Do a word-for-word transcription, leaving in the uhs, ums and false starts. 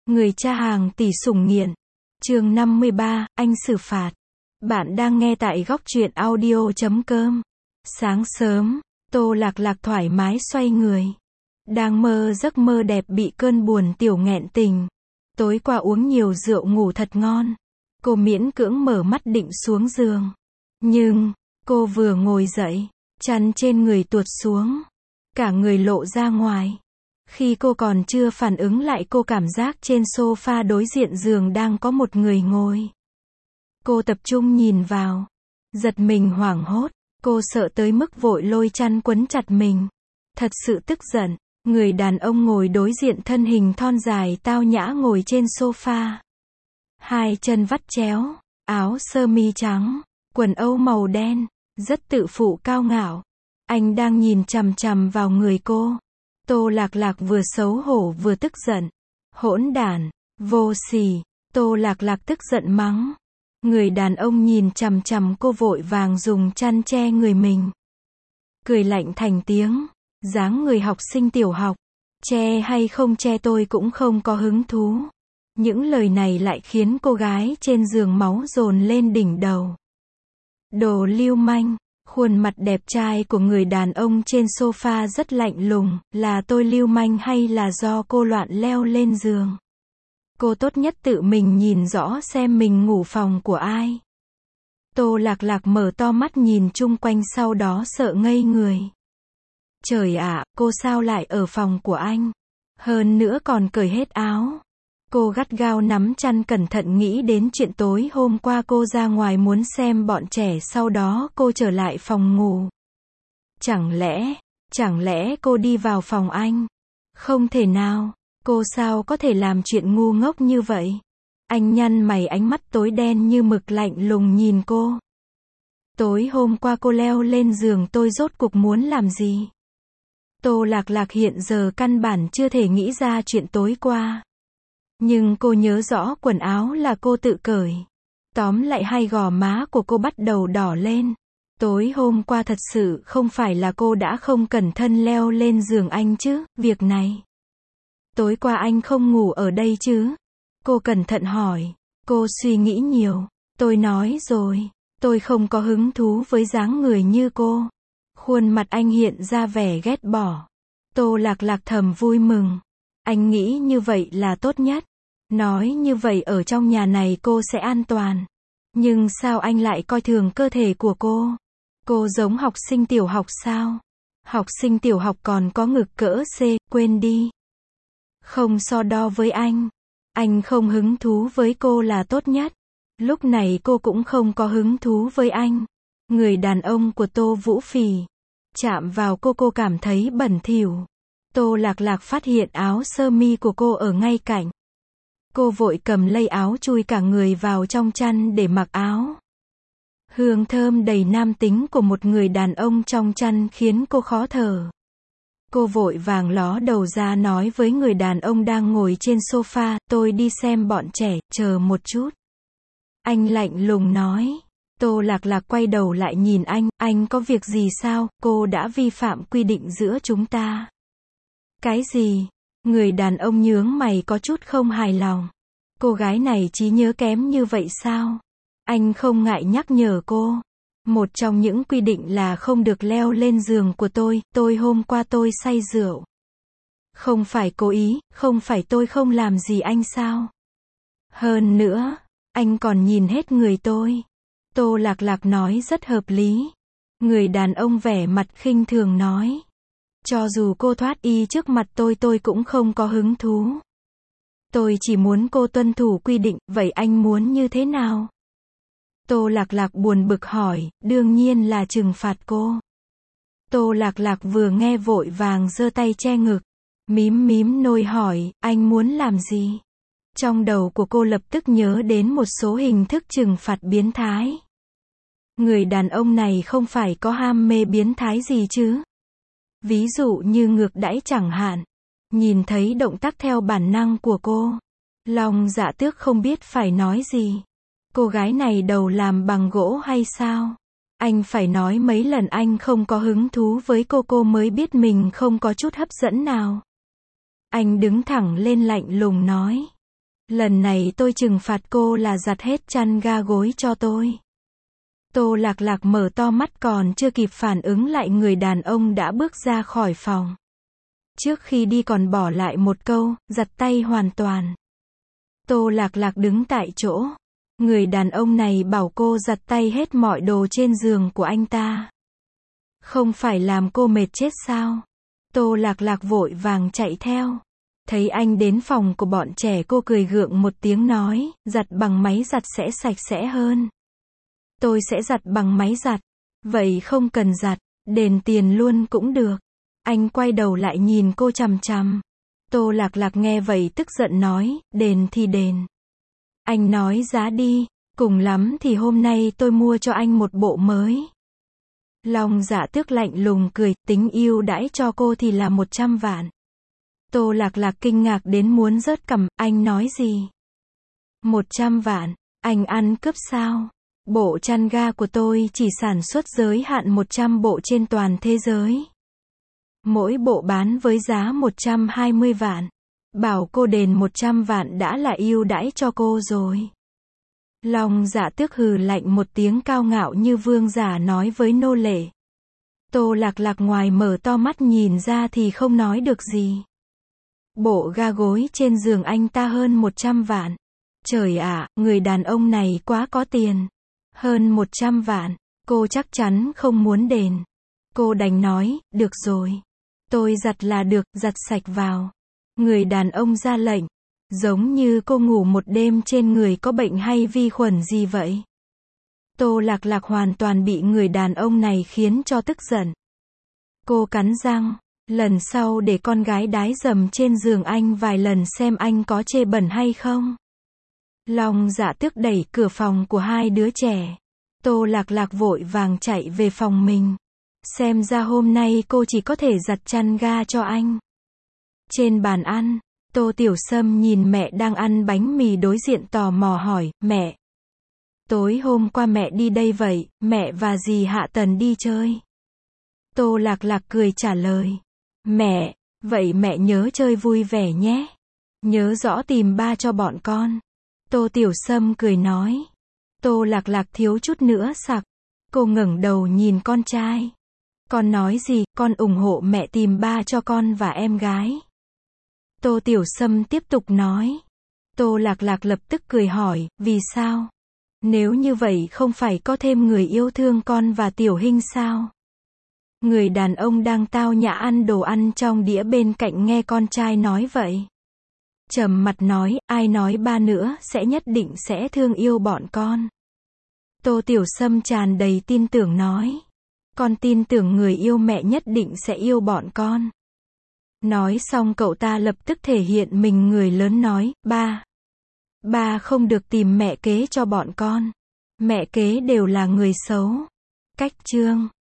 Người cha hàng tỷ sủng nghiện. Chương năm mươi ba, anh xử phạt. Bạn đang nghe tại góc truyện audio chấm com. Sáng sớm, Tô Lạc Lạc thoải mái xoay người. Đang mơ giấc mơ đẹp bị cơn buồn tiểu nghẹn tình. Tối qua uống nhiều rượu ngủ thật ngon. Cô miễn cưỡng mở mắt định xuống giường. Nhưng, cô vừa ngồi dậy, chăn trên người tuột xuống. Cả người lộ ra ngoài. Khi cô còn chưa phản ứng lại cô cảm giác trên sofa đối diện giường đang có một người ngồi. Cô tập trung nhìn vào. Giật mình hoảng hốt. Cô sợ tới mức vội lôi chăn quấn chặt mình. Thật sự tức giận. Người đàn ông ngồi đối diện thân hình thon dài tao nhã ngồi trên sofa. Hai chân vắt chéo, áo sơ mi trắng, quần âu màu đen, rất tự phụ cao ngạo. Anh đang nhìn chằm chằm vào người cô. Tô Lạc Lạc vừa xấu hổ vừa tức giận. Hỗn đản, vô sỉ. Tô Lạc Lạc tức giận mắng. Người đàn ông nhìn chằm chằm cô vội vàng dùng chăn che người mình. Cười lạnh thành tiếng. Dáng người học sinh tiểu học. Che hay không che tôi cũng không có hứng thú. Những lời này lại khiến cô gái trên giường máu dồn lên đỉnh đầu. Đồ lưu manh. Khuôn mặt đẹp trai của người đàn ông trên sofa rất lạnh lùng, là tôi lưu manh hay là do cô loạn leo lên giường? Cô tốt nhất tự mình nhìn rõ xem mình ngủ phòng của ai. Tô Lạc Lạc mở to mắt nhìn chung quanh sau đó sợ ngây người. Trời ạ, cô sao lại ở phòng của anh? Hơn nữa còn cởi hết áo. Cô gắt gao nắm chăn cẩn thận nghĩ đến chuyện tối hôm qua cô ra ngoài muốn xem bọn trẻ sau đó cô trở lại phòng ngủ. Chẳng lẽ, chẳng lẽ cô đi vào phòng anh? Không thể nào, cô sao có thể làm chuyện ngu ngốc như vậy? Anh nhăn mày ánh mắt tối đen như mực lạnh lùng nhìn cô. Tối hôm qua cô leo lên giường tôi rốt cuộc muốn làm gì? Tô Lạc Lạc hiện giờ căn bản chưa thể nghĩ ra chuyện tối qua. Nhưng cô nhớ rõ quần áo là cô tự cởi. Tóm lại hai gò má của cô bắt đầu đỏ lên. Tối hôm qua thật sự không phải là cô đã không cẩn thận leo lên giường anh chứ, việc này. Tối qua anh không ngủ ở đây chứ? Cô cẩn thận hỏi. Cô suy nghĩ nhiều. Tôi nói rồi, tôi không có hứng thú với dáng người như cô. Khuôn mặt anh hiện ra vẻ ghét bỏ. Tô Lạc Lạc thầm vui mừng. Anh nghĩ như vậy là tốt nhất. Nói như vậy ở trong nhà này cô sẽ an toàn. Nhưng sao anh lại coi thường cơ thể của cô? Cô giống học sinh tiểu học sao? Học sinh tiểu học còn có ngực cỡ C, quên đi. Không so đo với anh. Anh không hứng thú với cô là tốt nhất. Lúc này cô cũng không có hứng thú với anh. Người đàn ông của Tô Vũ Phỉ. Chạm vào cô cô cảm thấy bẩn thỉu. Tô Lạc Lạc phát hiện áo sơ mi của cô ở ngay cạnh. Cô vội cầm lấy áo chui cả người vào trong chăn để mặc áo. Hương thơm đầy nam tính của một người đàn ông trong chăn khiến cô khó thở. Cô vội vàng ló đầu ra nói với người đàn ông đang ngồi trên sofa, tôi đi xem bọn trẻ, chờ một chút. Anh lạnh lùng nói. Tô Lạc Lạc quay đầu lại nhìn anh, anh có việc gì sao, cô đã vi phạm quy định giữa chúng ta. Cái gì? Người đàn ông nhướng mày có chút không hài lòng. Cô gái này trí nhớ kém như vậy sao? Anh không ngại nhắc nhở cô. Một trong những quy định là không được leo lên giường của tôi, tôi hôm qua tôi say rượu. Không phải cố ý, không phải tôi không làm gì anh sao? Hơn nữa, anh còn nhìn hết người tôi. Tô Lạc Lạc nói rất hợp lý. Người đàn ông vẻ mặt khinh thường nói. Cho dù cô thoát y trước mặt tôi tôi cũng không có hứng thú. Tôi chỉ muốn cô tuân thủ quy định, vậy anh muốn như thế nào? Tô Lạc Lạc buồn bực hỏi, đương nhiên là trừng phạt cô. Tô Lạc Lạc vừa nghe vội vàng giơ tay che ngực. Mím mím môi hỏi, anh muốn làm gì? Trong đầu của cô lập tức nhớ đến một số hình thức trừng phạt biến thái. Người đàn ông này không phải có ham mê biến thái gì chứ? Ví dụ như ngược đãi chẳng hạn. Nhìn thấy động tác theo bản năng của cô. Long Dạ Tước không biết phải nói gì. Cô gái này đầu làm bằng gỗ hay sao? Anh phải nói mấy lần anh không có hứng thú với cô cô mới biết mình không có chút hấp dẫn nào. Anh đứng thẳng lên lạnh lùng nói. Lần này tôi trừng phạt cô là giặt hết chăn ga gối cho tôi. Tô Lạc Lạc mở to mắt còn chưa kịp phản ứng lại người đàn ông đã bước ra khỏi phòng. Trước khi đi còn bỏ lại một câu, giặt tay hoàn toàn. Tô Lạc Lạc đứng tại chỗ. Người đàn ông này bảo cô giặt tay hết mọi đồ trên giường của anh ta. Không phải làm cô mệt chết sao? Tô Lạc Lạc vội vàng chạy theo. Thấy anh đến phòng của bọn trẻ cô cười gượng một tiếng nói, giặt bằng máy giặt sẽ sạch sẽ hơn. Tôi sẽ giặt bằng máy giặt. Vậy không cần giặt, đền tiền luôn cũng được. Anh quay đầu lại nhìn cô chằm chằm. Tô Lạc Lạc nghe vậy tức giận nói, đền thì đền. Anh nói giá đi, cùng lắm thì hôm nay tôi mua cho anh một bộ mới. Long Dạ Tước lạnh lùng cười, tính ưu đãi cho cô thì là một trăm vạn. Tô Lạc Lạc kinh ngạc đến muốn rớt cằm, anh nói gì? Một trăm vạn, anh ăn cướp sao? Bộ chăn ga của tôi chỉ sản xuất giới hạn một trăm bộ trên toàn thế giới. Mỗi bộ bán với giá một trăm hai mươi vạn. Bảo cô đền một trăm vạn đã là ưu đãi cho cô rồi. Long Dạ Tước hừ lạnh một tiếng cao ngạo như vương giả nói với nô lệ. Tô Lạc Lạc ngoài mở to mắt nhìn ra thì không nói được gì. Bộ ga gối trên giường anh ta hơn một trăm vạn. Trời ạ, người đàn ông này quá có tiền. Hơn một trăm vạn, cô chắc chắn không muốn đền. Cô đành nói, được rồi. Tôi giặt là được, giặt sạch vào. Người đàn ông ra lệnh. Giống như cô ngủ một đêm trên người có bệnh hay vi khuẩn gì vậy? Tô Lạc Lạc hoàn toàn bị người đàn ông này khiến cho tức giận. Cô cắn răng, lần sau để con gái đái dầm trên giường anh vài lần xem anh có chê bẩn hay không. Long Dạ Tước đẩy cửa phòng của hai đứa trẻ. Tô Lạc Lạc vội vàng chạy về phòng mình. Xem ra hôm nay cô chỉ có thể giặt chăn ga cho anh. Trên bàn ăn, Tô Tiểu Sâm nhìn mẹ đang ăn bánh mì đối diện tò mò hỏi, mẹ. Tối hôm qua mẹ đi đây vậy, mẹ và dì Hạ Tần đi chơi. Tô Lạc Lạc cười trả lời. Mẹ, vậy mẹ nhớ chơi vui vẻ nhé. Nhớ rõ tìm ba cho bọn con. Tô Tiểu Sâm cười nói. Tô Lạc Lạc thiếu chút nữa sặc. Cô ngẩng đầu nhìn con trai. Con nói gì, con ủng hộ mẹ tìm ba cho con và em gái. Tô Tiểu Sâm tiếp tục nói. Tô Lạc Lạc lập tức cười hỏi, vì sao? Nếu như vậy không phải có thêm người yêu thương con và Tiểu Hinh sao? Người đàn ông đang tao nhã ăn đồ ăn trong đĩa bên cạnh nghe con trai nói vậy. Trầm mặt nói, ai nói ba nữa sẽ nhất định sẽ thương yêu bọn con. Tô Tiểu Sâm tràn đầy tin tưởng nói. Con tin tưởng người yêu mẹ nhất định sẽ yêu bọn con. Nói xong cậu ta lập tức thể hiện mình người lớn nói, ba. Ba không được tìm mẹ kế cho bọn con. Mẹ kế đều là người xấu. Cách chương